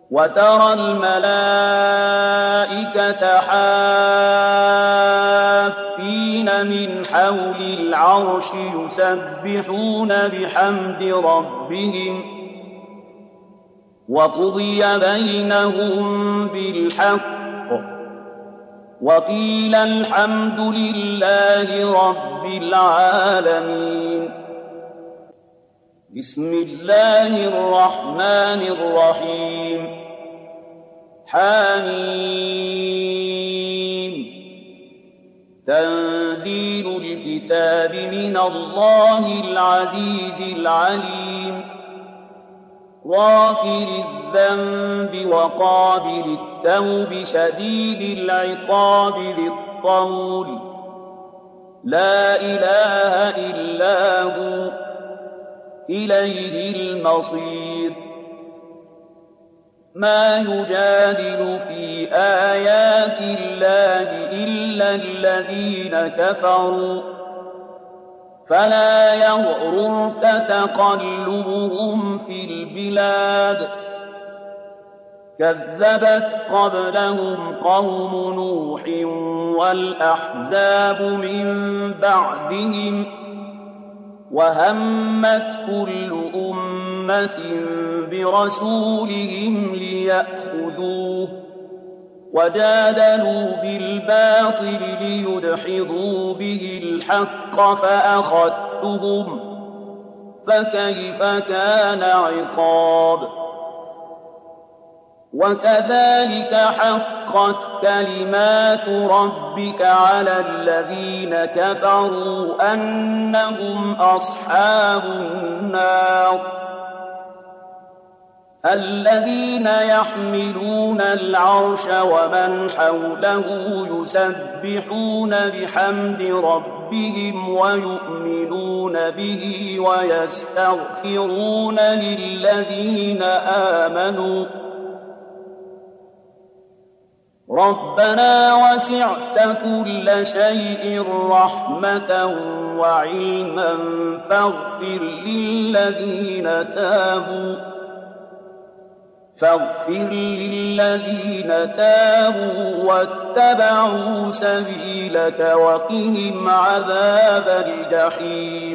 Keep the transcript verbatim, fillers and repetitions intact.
وترى الملائكة حافين من حول العرش يسبحون بحمد ربهم وقضي بينهم بالحق وقيل الحمد لله رب العالمين. بسم الله الرحمن الرحيم. حميم. تنزيل الكتاب من الله العزيز العليم. غافر الذنب وقابل التوب شديد العقاب ذي الطول لا إله إلا هو إليه المصير. ما يجادل في آيات الله إلا الذين كفروا فلا يغررك تقلبهم في البلاد. كذبت قبلهم قوم نوح والأحزاب من بعدهم وهمت كل أمة برسولهم ليأخذوه وجادلوا بالباطل ليدحضوا به الحق فأخذتهم فكيف كان عقاب. وكذلك حقت كلمات ربك على الذين كفروا أنهم أصحاب النار الذين يحملون العرش ومن حوله يسبحون بحمد ربهم ويؤمنون به ويستغفرون للذين آمنوا ربنا وسعت كل شيء رحمة وعلما فاغفر للذين تابوا فاغفر للذين تابوا واتبعوا سبيلك وقهم عذاب الجحيم.